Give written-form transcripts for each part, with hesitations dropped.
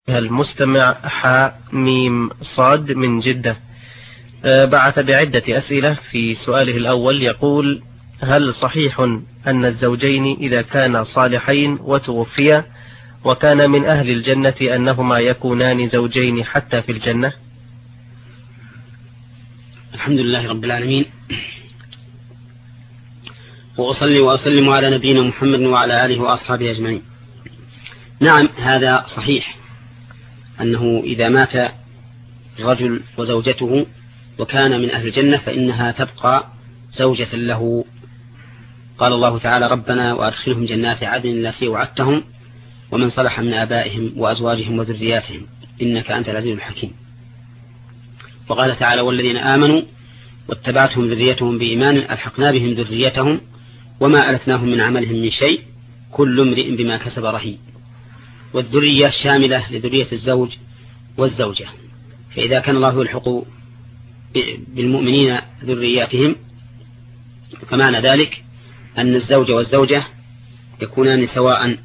المستمع حميم صاد من جدة بعث بعدة أسئلة. في سؤاله الأول يقول: هل صحيح أن الزوجين إذا كانا صالحين وتوفيا وكان من أهل الجنة أنهما يكونان زوجين حتى في الجنة؟ الحمد لله رب العالمين، وأصلي وأسلم على نبينا محمد وعلى آله وأصحابه أجمعين. نعم، هذا صحيح أنه إذا مات الرجل وزوجته وكان من أهل الجنة فإنها تبقى زوجة له. قال الله تعالى: ربنا وأدخلهم جنات عدن التي وعدتهم ومن صلح من آبائهم وأزواجهم وذرياتهم إنك أنت العزيز الحكيم. وقال تعالى: والذين آمنوا واتبعتهم ذريتهم بإيمان ألحقنا بهم ذريتهم وما ألتناهم من عملهم من شيء كل امرئ بما كسب رهين. والذرية شاملة لذرية الزوج والزوجة، فإذا كان الله يلحق بالمؤمنين ذرياتهم فمعنى ذلك أن الزوج والزوجة يكونان سواء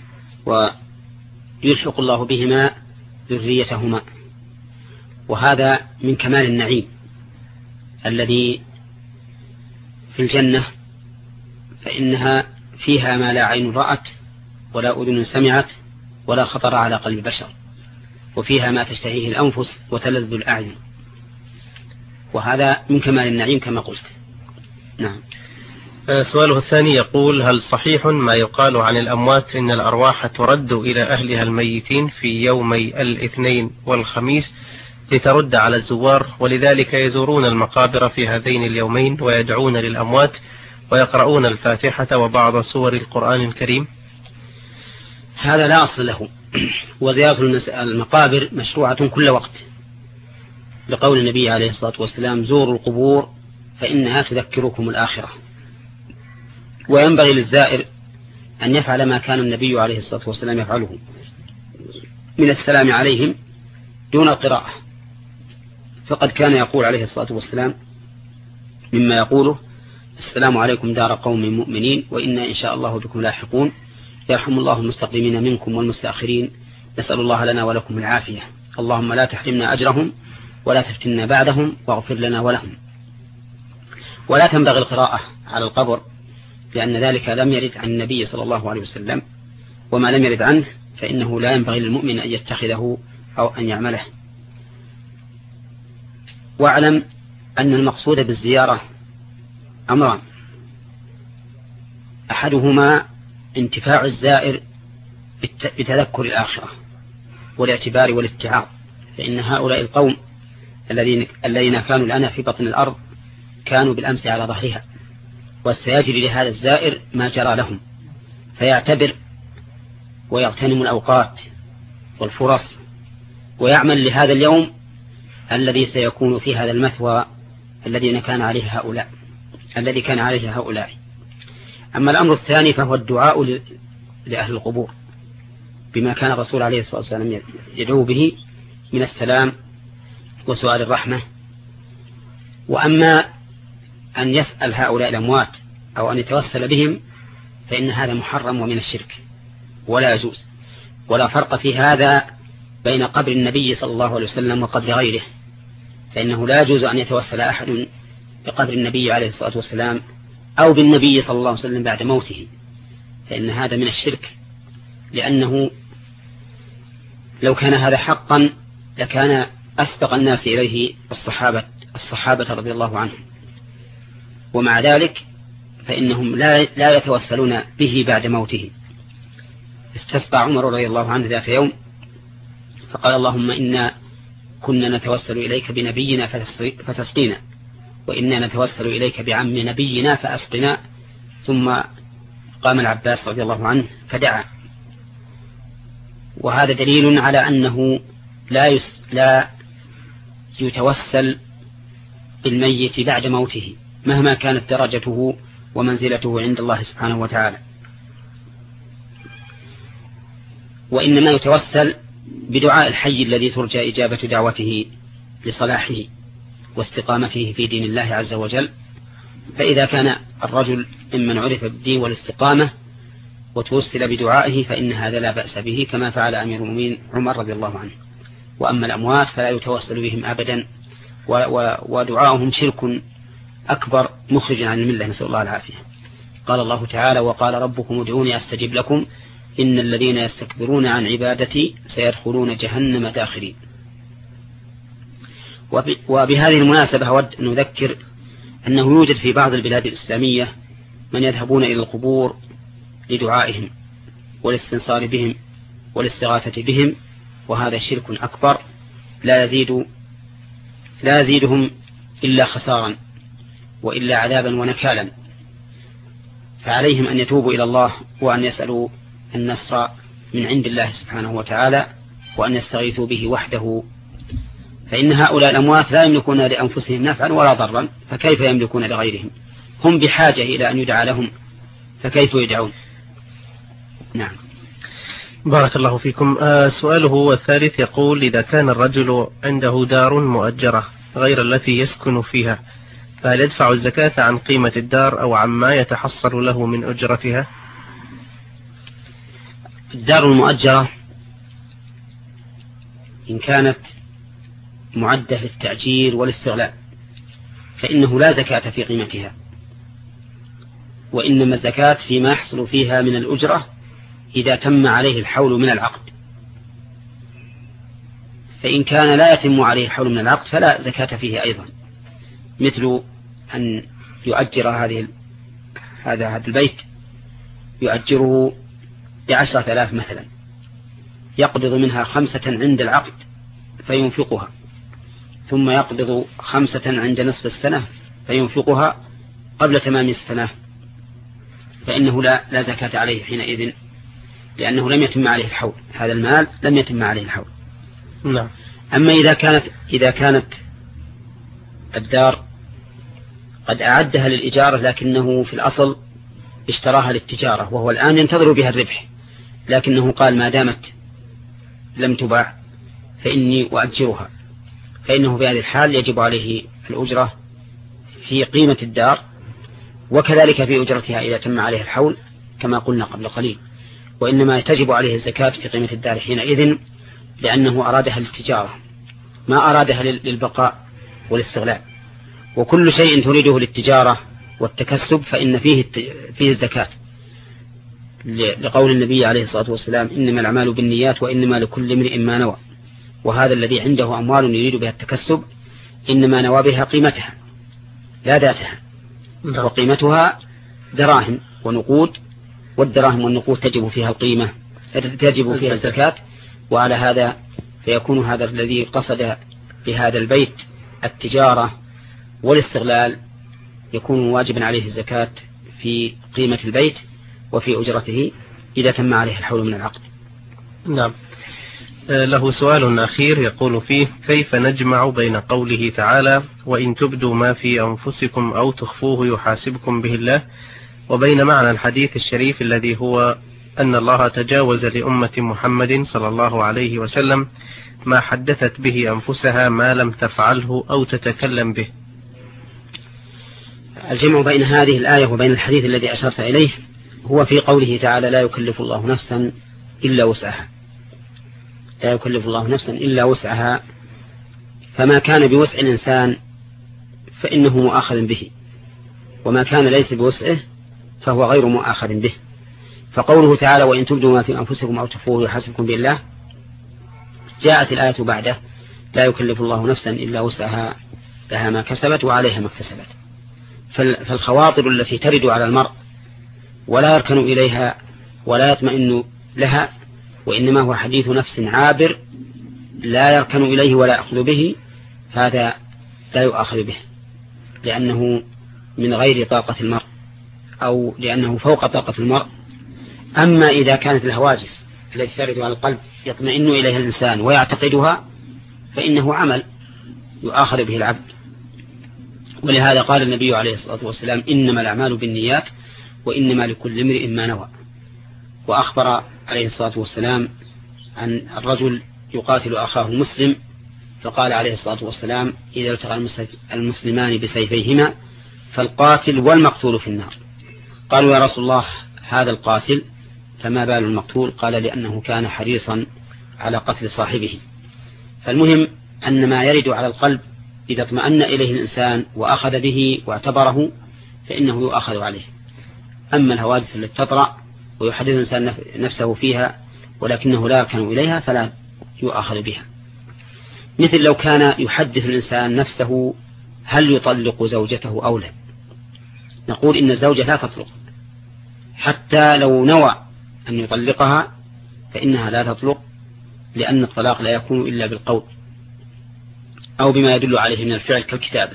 ويلحق الله بهما ذريتهما. وهذا من كمال النعيم الذي في الجنة، فإنها فيها ما لا عين رأت ولا أذن سمعت ولا خطر على قلب بشر، وفيها ما تشتهيه الأنفس وتلذ الأعين، وهذا من كمال النعيم كما قلت. نعم. سؤاله الثاني يقول: هل صحيح ما يقال عن الأموات إن الأرواح ترد إلى أهلها الميتين في يومي الاثنين والخميس لترد على الزوار، ولذلك يزورون المقابر في هذين اليومين ويدعون للأموات ويقرؤون الفاتحة وبعض سور القرآن الكريم؟ هذا لا أصل له، وزيارة المقابر مشروعة كل وقت، لقول النبي عليه الصلاة والسلام: زوروا القبور فإنها تذكركم الآخرة. وينبغي للزائر أن يفعل ما كان النبي عليه الصلاة والسلام يفعله من السلام عليهم دون القراءة، فقد كان يقول عليه الصلاة والسلام مما يقوله: السلام عليكم دار قوم مؤمنين وإنا إن شاء الله بكم لاحقون، يرحم الله المستقدمين منكم والمستأخرين، نسأل الله لنا ولكم العافية، اللهم لا تحرمنا أجرهم ولا تفتنا بعدهم واغفر لنا ولهم. ولا تنبغي القراءة على القبر، لأن ذلك لم يرد عن النبي صلى الله عليه وسلم، وما لم يرد عنه فإنه لا ينبغي للمؤمن أن يتخذه أو أن يعمله. واعلم أن المقصود بالزيارة أمران: أحدهما انتفاع الزائر بتذكر الآخرة والاعتبار والاتعاظ، فإن هؤلاء القوم الذين كانوا الآن في بطن الأرض كانوا بالأمس على ظهرها، وسيجري لهذا الزائر ما جرى لهم، فيعتبر ويغتنم الأوقات والفرص ويعمل لهذا اليوم الذي سيكون في هذا المثوى الذي كان عليه هؤلاء. أما الأمر الثاني فهو الدعاء لأهل القبور بما كان الرسول عليه الصلاة والسلام يدعو به من السلام وسؤال الرحمة. وأما أن يسأل هؤلاء الأموات أو أن يتوسل بهم فإن هذا محرم ومن الشرك ولا يجوز، ولا فرق في هذا بين قبر النبي صلى الله عليه وسلم وقبر غيره، فإنه لا يجوز أن يتوسل أحد بقبر النبي عليه الصلاة والسلام أو بالنبي صلى الله عليه وسلم بعد موته، فإن هذا من الشرك، لأنه لو كان هذا حقا لكان أسبق الناس إليه الصحابة رضي الله عنهم، ومع ذلك فإنهم لا يتوسلون به بعد موته. استسقى عمر رضي الله عنه ذات يوم فقال: اللهم إنا كنا نتوسل إليك بنبينا فتسقينا، وإنا نتوسل إليك بعم نبينا فأسقنا. ثم قام العباس رضي الله عنه فدعا. وهذا دليل على أنه لا يتوسل بالميت بعد موته مهما كانت درجته ومنزلته عند الله سبحانه وتعالى، وإنما يتوسل بدعاء الحي الذي ترجى إجابة دعوته لصلاحه واستقامته في دين الله عز وجل. فإذا كان الرجل ممن عرف بالدين والاستقامة وتوسل بدعائه فإن هذا لا بأس به، كما فعل أمير المؤمنين عمر رضي الله عنه. وأما الأموات فلا يتوسل بهم أبدا، ودعاؤهم شرك أكبر مخرج عن الملة، نسأل الله العافية. قال الله تعالى: وقال ربكم ادعوني أستجب لكم إن الذين يستكبرون عن عبادتي سيدخلون جهنم داخرين. وبهذه المناسبة أود أن نذكر أنه يوجد في بعض البلاد الإسلامية من يذهبون إلى القبور لدعائهم والاستنصار بهم والاستغاثة بهم، وهذا شرك أكبر لا يزيدهم إلا خسارا وإلا عذابا ونكالا. فعليهم أن يتوبوا إلى الله وأن يسألوا النصر من عند الله سبحانه وتعالى، وأن يستغيثوا به وحده، فإن هؤلاء الأموات لا يملكون لأنفسهم نفعا ولا ضرا، فكيف يملكون لغيرهم؟ هم بحاجة إلى أن يدعى لهم، فكيف يدعون؟ نعم. بارك الله فيكم. سؤاله الثالث يقول: إذا كان الرجل عنده دار مؤجرة غير التي يسكن فيها، فهل يدفع الزكاة عن قيمة الدار أو عما يتحصل له من أجرتها؟ الدار المؤجرة إن كانت معدة للتأجير والاستغلال فإنه لا زكاة في قيمتها، وإنما الزكاة فيما يحصل فيها من الأجرة إذا تم عليه الحول من العقد. فإن كان لا يتم عليه الحول من العقد فلا زكاة فيه أيضا، مثل أن يؤجر هذا البيت يؤجره ب10,000 مثلا، يقبض منها 5 عند العقد فينفقها، ثم يقبض 5 عند نصف السنة فينفقها قبل تمام السنة، فإنه لا زكاة عليه حينئذ، لأنه لم يتم عليه الحول، هذا المال لم يتم عليه الحول. نعم. أما إذا كانت الدار قد أعدها للإجارة لكنه في الأصل اشتراها للتجارة، وهو الآن ينتظر بها الربح، لكنه قال ما دامت لم تباع فإني أؤجرها، فإنه في هذه الحال يجب عليه الأجرة في قيمة الدار، وكذلك في أجرتها إذا تم عليه الحول كما قلنا قبل قليل. وإنما تجب عليه الزكاة في قيمة الدار حينئذ، لأنه أرادها للتجارة ما أرادها للبقاء والاستغلال. وكل شيء تريده للتجارة والتكسب فإن فيه الزكاة، لقول النبي عليه الصلاة والسلام: إنما الأعمال بالنيات وإنما لكل امرئ ما نوى. وهذا الذي عنده أموال يريد بها التكسب إنما نوى بها قيمتها لا ذاتها، وقيمتها دراهم ونقود، والدراهم والنقود تجب فيها القيمة، تجب فيها الزكاة. وعلى هذا فيكون هذا الذي قصد بهذا البيت التجارة والاستغلال يكون واجبا عليه الزكاة في قيمة البيت وفي أجرته إذا تم عليه الحول من العقد. نعم. له سؤال أخير يقول فيه: كيف نجمع بين قوله تعالى: وإن تبدوا ما في أنفسكم أو تخفوه يحاسبكم به الله، وبين معنى الحديث الشريف الذي هو أن الله تجاوز لأمة محمد صلى الله عليه وسلم ما حدثت به أنفسها ما لم تفعله أو تتكلم به؟ الجمع بين هذه الآية وبين الحديث الذي أشرت إليه هو في قوله تعالى: لا يكلف الله نفسا إلا وسعها. لا يكلف الله نفسا إلا وسعها، فما كان بوسع الإنسان فإنه مؤاخذ به، وما كان ليس بوسعه فهو غير مؤاخذ به. فقوله تعالى: وإن تبدوا ما في أنفسكم أو تخفوه يحاسبكم بالله، جاءت الآية بعده: لا يكلف الله نفسا إلا وسعها لها ما كسبت وعليها ما اكتسبت. فالخواطر التي ترد على المرء ولا يركن إليها ولا يطمئن لها، وإنما هو حديث نفس عابر لا يركن إليه ولا يأخذ به، هذا لا يؤاخذ به، لأنه من غير طاقة المرء أو لأنه فوق طاقة المرء. أما إذا كانت الهواجس التي ترد على القلب يطمئن إليها الإنسان ويعتقدها فإنه عمل يؤاخذ به العبد. ولهذا قال النبي عليه الصلاة والسلام: إنما الأعمال بالنيات وإنما لكل امرئ ما نوى. وأخبر عليه الصلاة والسلام عن الرجل يقاتل أخاه المسلم، فقال عليه الصلاة والسلام: إذا التقى المسلمان بسيفيهما فالقاتل والمقتول في النار. قالوا: يا رسول الله، هذا القاتل فما بال المقتول؟ قال لأنه كان حريصا على قتل صاحبه. فالمهم أن ما يرد على القلب إذا اطمأن إليه الإنسان وأخذ به واعتبره فإنه يؤخذ عليه. أما الحوادث التي تطرأ ويحدث الإنسان نفسه فيها ولكنه لا يركن إليها فلا يؤخذ بها. مثل لو كان يحدث الإنسان نفسه هل يطلق زوجته أو لا، نقول إن الزوجة لا تطلق، حتى لو نوى أن يطلقها فإنها لا تطلق، لأن الطلاق لا يكون إلا بالقول أو بما يدل عليه من الفعل كالكتابة،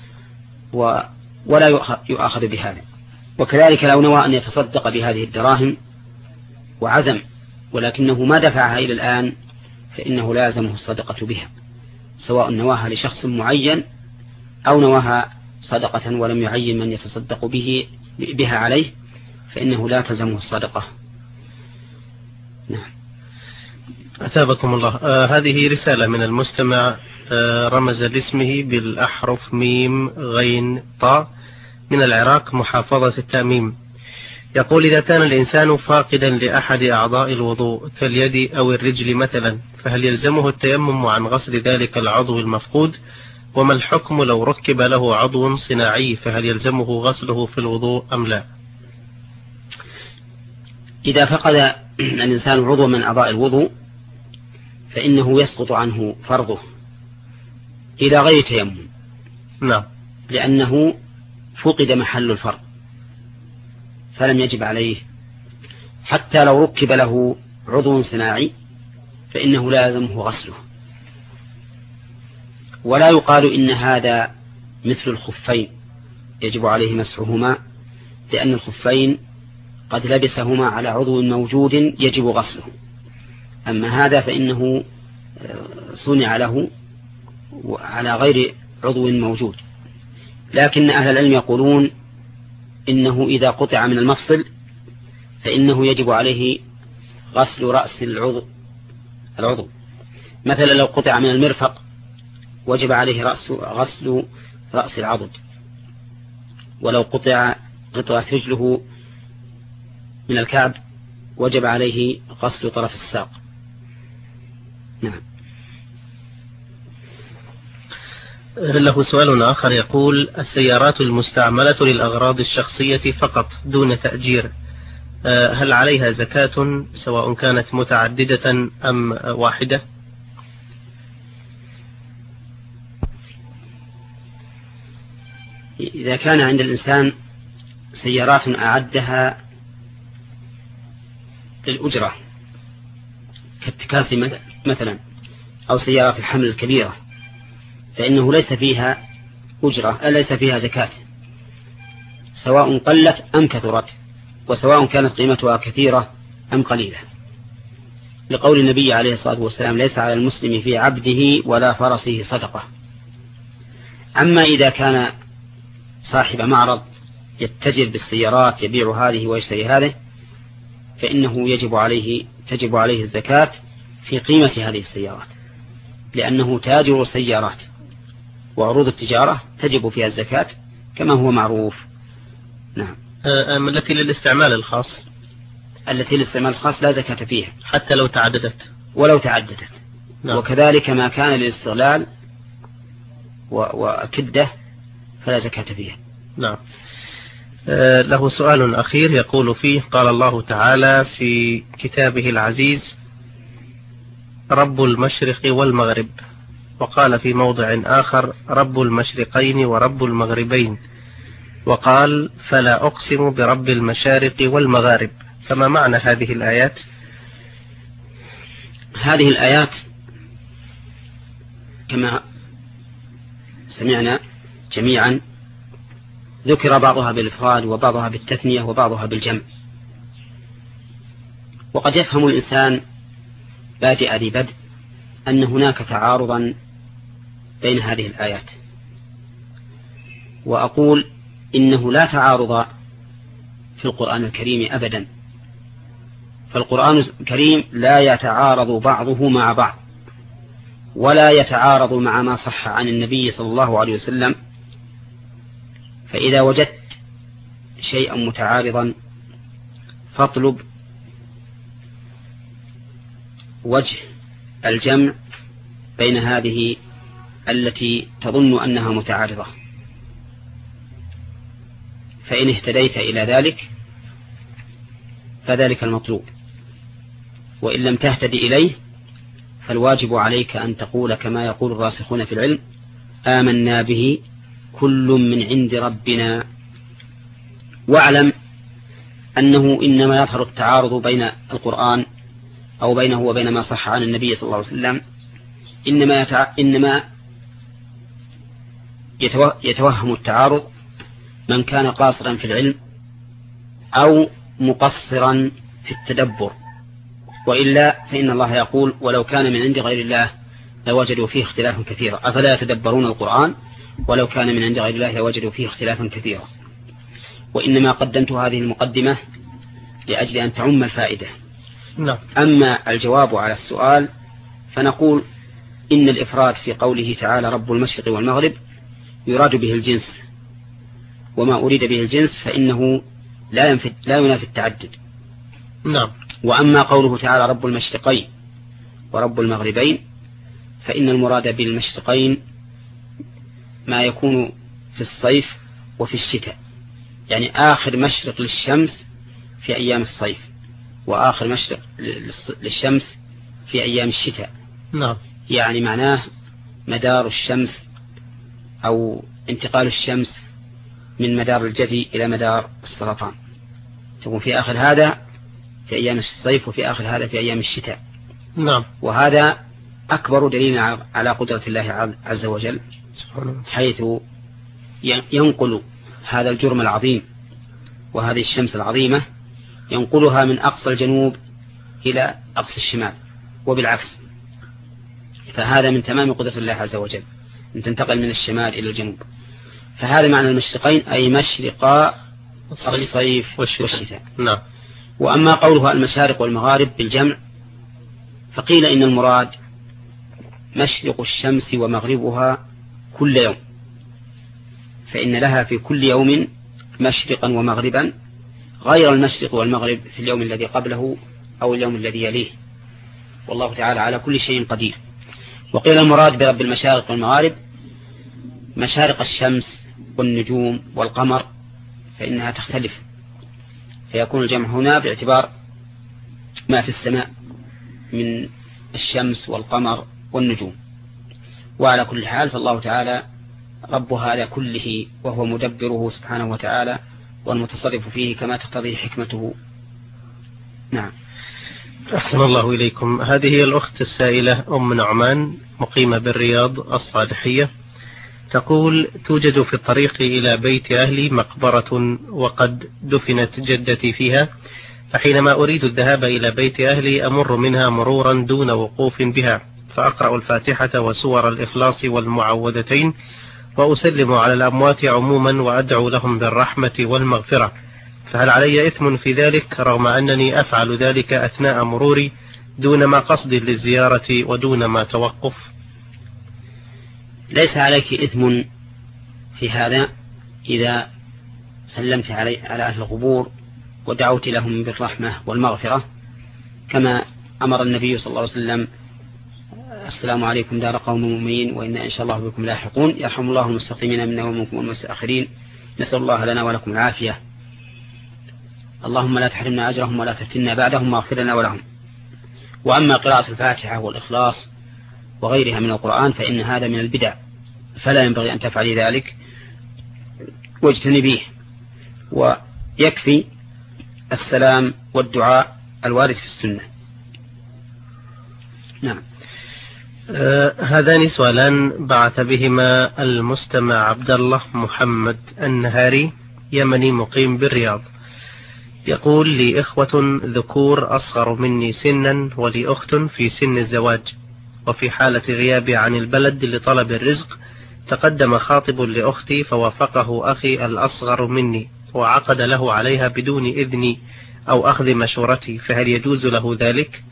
ولا يؤخذ بهذا. وكذلك لو نوى أن يتصدق بهذه الدراهم وعزم ولكنه ما دفعها إلى الآن فإنه لازمه الصدقة بها، سواء نواها لشخص معين أو نواها صدقة ولم يعين من يتصدق بها عليه فإنه لا تلزمه الصدقة. نعم. أثابكم الله. هذه رسالة من المستمع رمز لاسمه بالأحرف ميم غين طاء من العراق محافظة التأميم. يقول: إذا كان الإنسان فاقدا لأحد أعضاء الوضوء كاليد أو الرجل مثلا فهل يلزمه التيمم عن غسل ذلك العضو المفقود؟ وما الحكم لو ركب له عضو صناعي فهل يلزمه غسله في الوضوء أم لا؟ إذا فقد الإنسان عضو من أعضاء الوضوء فإنه يسقط عنه فرضه إلى غير تيمم. نعم. لأنه فقد محل الفرض فلم يجب عليه، حتى لو ركب له عضو صناعي فإنه لازمه غسله. ولا يقال إن هذا مثل الخفين يجب عليه مسحهما، لأن الخفين قد لبسهما على عضو موجود يجب غسله، أما هذا فإنه صنع له على غير عضو موجود. لكن أهل العلم يقولون إنه إذا قطع من المفصل فإنه يجب عليه غسل رأس العضو. مثلا لو قطع من المرفق وجب عليه غسل رأس العضد، ولو قطعت رجله من الكعب وجب عليه غسل طرف الساق. نعم. له سؤال آخر يقول: السيارات المستعملة للأغراض الشخصية فقط دون تأجير هل عليها زكاة سواء كانت متعددة أم واحدة؟ إذا كان عند الإنسان سيارات أعدها للأجرة كالتكاسي مثلا أو سيارات الحمل الكبيرة فإنه ليس فيها أجرة، ليس فيها زكاة، سواء قلت أم كثرت، وسواء كانت قيمتها كثيرة أم قليلة، لقول النبي عليه الصلاة والسلام: ليس على المسلم في عبده ولا فرسه صدقة. أما إذا كان صاحب معرض يتجر بالسيارات يبيع هذه ويشتري هذه فإنه تجب عليه الزكاة في قيمة هذه السيارات، لأنه تاجر سيارات، وعروض التجارة تجب فيها الزكاة كما هو معروف. نعم. التي للاستعمال الخاص، التي للاستعمال الخاص لا زكاة فيها حتى لو تعددت، ولو تعددت. نعم. وكذلك ما كان للاستغلال وكدة فلا زكاة فيها. نعم. له سؤال أخير يقول فيه: قال الله تعالى في كتابه العزيز: رب المشرق والمغرب، وقال في موضع آخر: رب المشرقين ورب المغربين، وقال: فلا أقسم برب المشارق والمغارب. فما معنى هذه الآيات؟ هذه الآيات كما سمعنا جميعا ذكر بعضها بالإفراد وبعضها بالتثنية وبعضها بالجمع، وقد يفهم الإنسان بادئ ذي بدء أن هناك تعارضا بين هذه الآيات، وأقول إنه لا تعارض في القرآن الكريم أبدا، فالقرآن الكريم لا يتعارض بعضه مع بعض، ولا يتعارض مع ما صح عن النبي صلى الله عليه وسلم. فإذا وجدت شيئا متعارضا فاطلب وجه الجمع بين هذه التي تظن أنها متعارضة، فإن اهتديت إلى ذلك فذلك المطلوب، وإن لم تهتدي إليه فالواجب عليك أن تقول كما يقول الراسخون في العلم: آمنا به كل من عند ربنا. واعلم أنه إنما يظهر التعارض بين القرآن أو بينه وبين ما صح عن النبي صلى الله عليه وسلم إنما يتوهم التعارض من كان قاصرا في العلم أو مقصرا في التدبر، وإلا فإن الله يقول: ولو كان من عند غير الله لوجدوا فيه اختلافا كثيرا، أفلا يتدبرون القرآن ولو كان من عند غير الله لوجدوا فيه اختلافا كثيرا. وإنما قدمت هذه المقدمة لأجل أن تعم الفائدة. أما الجواب على السؤال فنقول إن الإفراد في قوله تعالى رب المشرق والمغرب يراد به الجنس، وما أريد به الجنس فإنه لا ينافي التعدد. وأما قوله تعالى رب المشرقين ورب المغربين فإن المراد بالمشرقين ما يكون في الصيف وفي الشتاء، يعني آخر مشرق للشمس في أيام الصيف وآخر مشرق للشمس في أيام الشتاء. يعني معناه مدار الشمس أو انتقال الشمس من مدار الجدي إلى مدار السرطان، تكون في آخر هذا في أيام الصيف وفي آخر هذا في أيام الشتاء. وهذا أكبر دليل على قدرة الله عز وجل، حيث ينقل هذا الجرم العظيم وهذه الشمس العظيمة ينقلها من أقصى الجنوب إلى أقصى الشمال وبالعكس، فهذا من تمام قدرة الله عز وجل أن تنتقل من الشمال إلى الجنوب. فهذا معنى المشرقين، أي مشرقا الصيف والشتاء. وأما قولها المشارق والمغارب بالجمع فقيل إن المراد مشرق الشمس ومغربها كل يوم، فإن لها في كل يوم مشرقا ومغربا غير المشرق والمغرب في اليوم الذي قبله أو اليوم الذي يليه، والله تعالى على كل شيء قدير. وقيل المراد برب المشارق والمغارب مشارق الشمس والنجوم والقمر، فإنها تختلف، فيكون الجمع هنا باعتبار ما في السماء من الشمس والقمر والنجوم. وعلى كل حال فالله تعالى رب هذا كله، وهو مدبره سبحانه وتعالى والمتصرف فيه كما تقتضي حكمته. نعم. أحسن الله إليكم. هذه هي الأخت السائلة أم نعمان مقيمة بالرياض الصالحية، تقول: توجد في الطريق إلى بيت أهلي مقبرة وقد دفنت جدتي فيها، فحينما أريد الذهاب إلى بيت أهلي أمر منها مرورا دون وقوف بها، فأقرأ الفاتحة وسور الإخلاص والمعوذتين وأسلم على الأموات عموما وأدعو لهم بالرحمة والمغفرة، فهل علي إثم في ذلك رغم أنني أفعل ذلك أثناء مروري دون ما قصد للزيارة ودون ما توقف؟ ليس عليك إثم في هذا إذا سلمت على أهل القبور ودعوت لهم بالرحمة والمغفرة، كما أمر النبي صلى الله عليه وسلم: السلام عليكم دار قوم مؤمنين وإنا إن شاء الله بكم لاحقون، يرحم الله المستقيمين منا ومنكم والمستأخرين، نسأل الله لنا ولكم العافية، اللهم لا تحرمنا أجرهم ولا تفتنا بعدهم واغفر لنا ولهم. وأما قراءة الفاتحة والإخلاص وغيرها من القرآن فإن هذا من البدع، فلا ينبغي أن تفعلي ذلك واجتنبيه، ويكفي السلام والدعاء الوارد في السنة. نعم. هذان سؤالان بعث بهما المستمع عبد الله محمد النهاري يمني مقيم بالرياض، يقول: لي إخوة ذكور أصغر مني سنا ولي أخت في سن الزواج، وفي حالة غيابي عن البلد لطلب الرزق تقدم خاطب لأختي فوافقه أخي الأصغر مني وعقد له عليها بدون إذني أو أخذ مشورتي، فهل يجوز له ذلك؟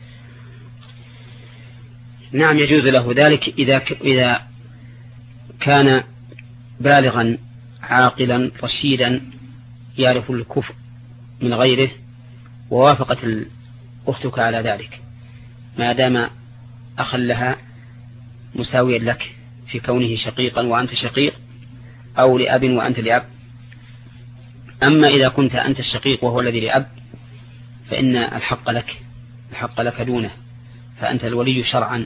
نعم يجوز له ذلك إذا كان بالغا عاقلا رشيدا يعرف الكفر من غيره ووافقت أختك على ذلك. ما دام أخا لها مساويا لك في كونه شقيقا وأنت شقيق، أو لأب وأنت لأب. أما إذا كنت أنت الشقيق وهو الذي لأب فإن الحق لك دونه، فأنت الولي شرعا.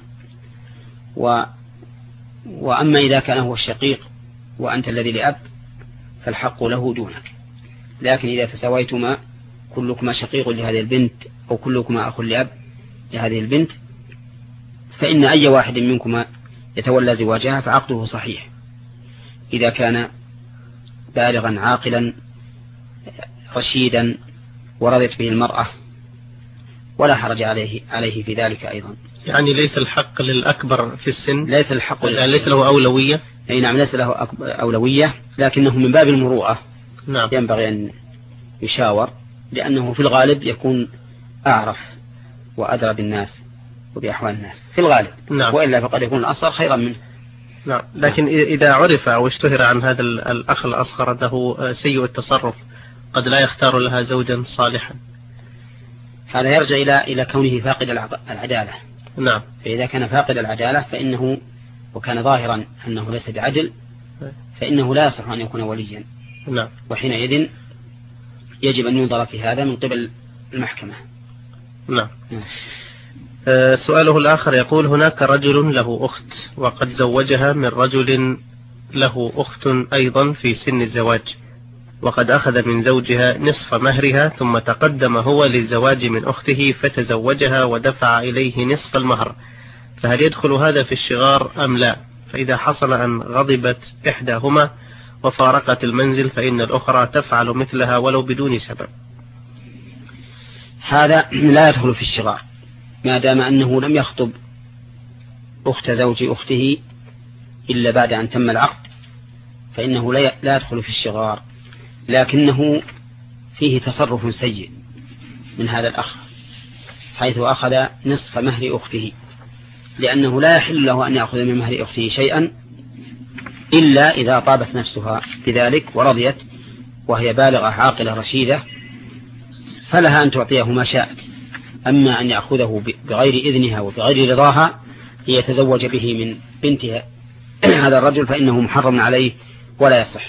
وأما إذا كان هو الشقيق وأنت الذي لأب فالحق له دونك. لكن إذا تساويتما كلكما شقيق لهذه البنت أو كلكما أخ لأب لهذه البنت فإن أي واحد منكما يتولى زواجها فعقده صحيح إذا كان بالغا عاقلا رشيدا ورضت به المرأة، ولا حرج عليه في ذلك أيضا. يعني ليس الحق للأكبر في السن، ليس الحق ليس له أولوية. أي نعم، ليس له أولوية، لكنه من باب المروءة. نعم. ينبغي أن يشاور، لأنه في الغالب يكون أعرف وأدرى بالناس وبأحوال الناس في الغالب. نعم. وإلا فقد يكون الأصغر خيرا منه. نعم. لكن إذا عرف أو اشتهر عن هذا الأخ الأصغر أنه سيء التصرف قد لا يختار لها زوجا صالحا، هذا يرجع إلى كونه فاقد العدالة. نعم. فإذا كان فاقد العدالة فإنه وكان ظاهرا أنه ليس بعدل فإنه لا يصح أن يكون وليا. نعم. وحينئذ يجب أن ينظر في هذا من قبل المحكمة. نعم. سؤاله الآخر يقول: هناك رجل له أخت وقد زوجها من رجل له أخت أيضا في سن الزواج، وقد أخذ من زوجها نصف مهرها، ثم تقدم هو للزواج من أخته فتزوجها ودفع إليه نصف المهر، فهل يدخل هذا في الشغار أم لا؟ فإذا حصل أن غضبت إحداهما وفارقت المنزل فإن الأخرى تفعل مثلها ولو بدون سبب. هذا لا يدخل في الشغار ما دام أنه لم يخطب أخت زوج أخته إلا بعد أن تم العقد، فإنه لا يدخل في الشغار، لكنه فيه تصرف سيء من هذا الأخ حيث أخذ نصف مهر أخته، لأنه لا يحل له أن يأخذ من مهر أخته شيئا إلا إذا طابت نفسها بذلك ورضيت وهي بالغة عاقلة رشيدة فلها أن تعطيه ما شاءت. أما أن يأخذه بغير إذنها وبغير رضاها ليتزوج به من بنتها هذا الرجل فإنه محرم عليه ولا يصح،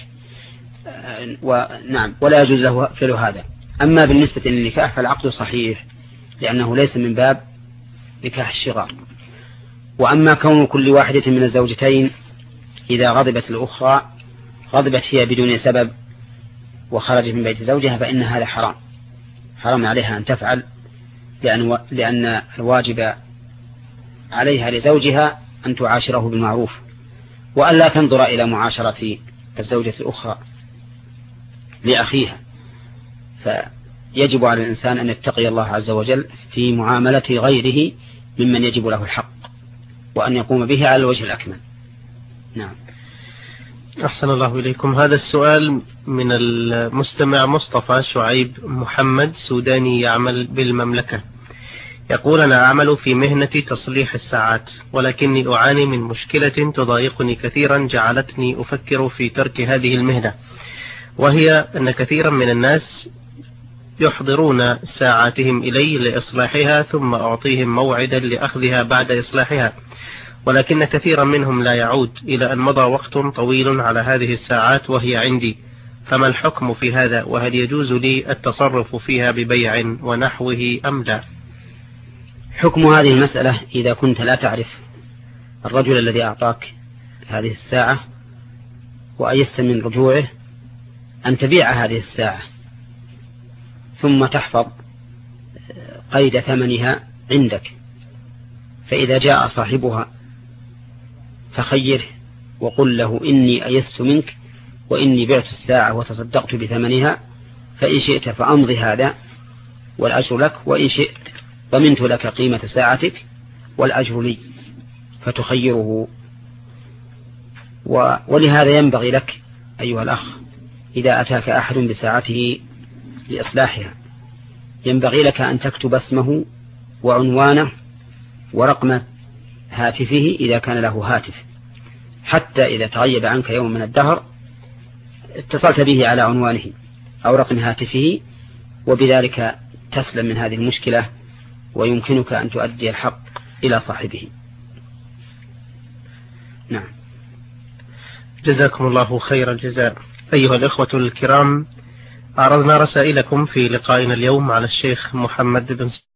ونعم ولا يجوز له فعل هذا. أما بالنسبة للنكاح فالعقد صحيح لأنه ليس من باب نكاح الشغار. وأما كون كل واحدة من الزوجتين إذا غضبت الأخرى غضبت هي بدون سبب وخرجت من بيت زوجها فإن هذا حرام عليها أن تفعل، لأن الواجب عليها لزوجها أن تعاشره بالمعروف وأن لا تنظر إلى معاشرة الزوجة الأخرى لأخيها. فيجب على الإنسان أن يتقي الله عز وجل في معاملة غيره ممن يجب له الحق وأن يقوم به على الوجه الأكمل. نعم. أحسن الله إليكم. هذا السؤال من المستمع مصطفى شعيب محمد، سوداني يعمل بالمملكة، يقول: أنا أعمل في مهنة تصليح الساعات، ولكني أعاني من مشكلة تضايقني كثيرا جعلتني أفكر في ترك هذه المهنة، وهي أن كثيرا من الناس يحضرون ساعاتهم إلي لإصلاحها ثم أعطيهم موعدا لأخذها بعد إصلاحها، ولكن كثيرا منهم لا يعود إلى أن مضى وقت طويل على هذه الساعات وهي عندي، فما الحكم في هذا؟ وهل يجوز لي التصرف فيها ببيع ونحوه أم لا؟ حكم هذه المسألة إذا كنت لا تعرف الرجل الذي أعطاك هذه الساعة وأيست من رجوعه أن تبيع هذه الساعة ثم تحفظ قيد ثمنها عندك، فإذا جاء صاحبها فخيره وقل له: إني أيست منك وإني بعت الساعة وتصدقت بثمنها، فإن شئت فأمضي هذا والأجر لك، وإن شئت ضمنت لك قيمة ساعتك والأجر لي، فتخيره. ولهذا ينبغي لك أيها الأخ إذا أتاك أحد بساعته لإصلاحها ينبغي لك أن تكتب اسمه وعنوانه ورقم هاتفه إذا كان له هاتف، حتى إذا تغيب عنك يوم من الدهر اتصلت به على عنوانه أو رقم هاتفه، وبذلك تسلم من هذه المشكلة ويمكنك أن تؤدي الحق إلى صاحبه. نعم. جزاكم الله خير الجزاء. أيها الإخوة الكرام، عرضنا رسائلكم في لقائنا اليوم على الشيخ محمد بن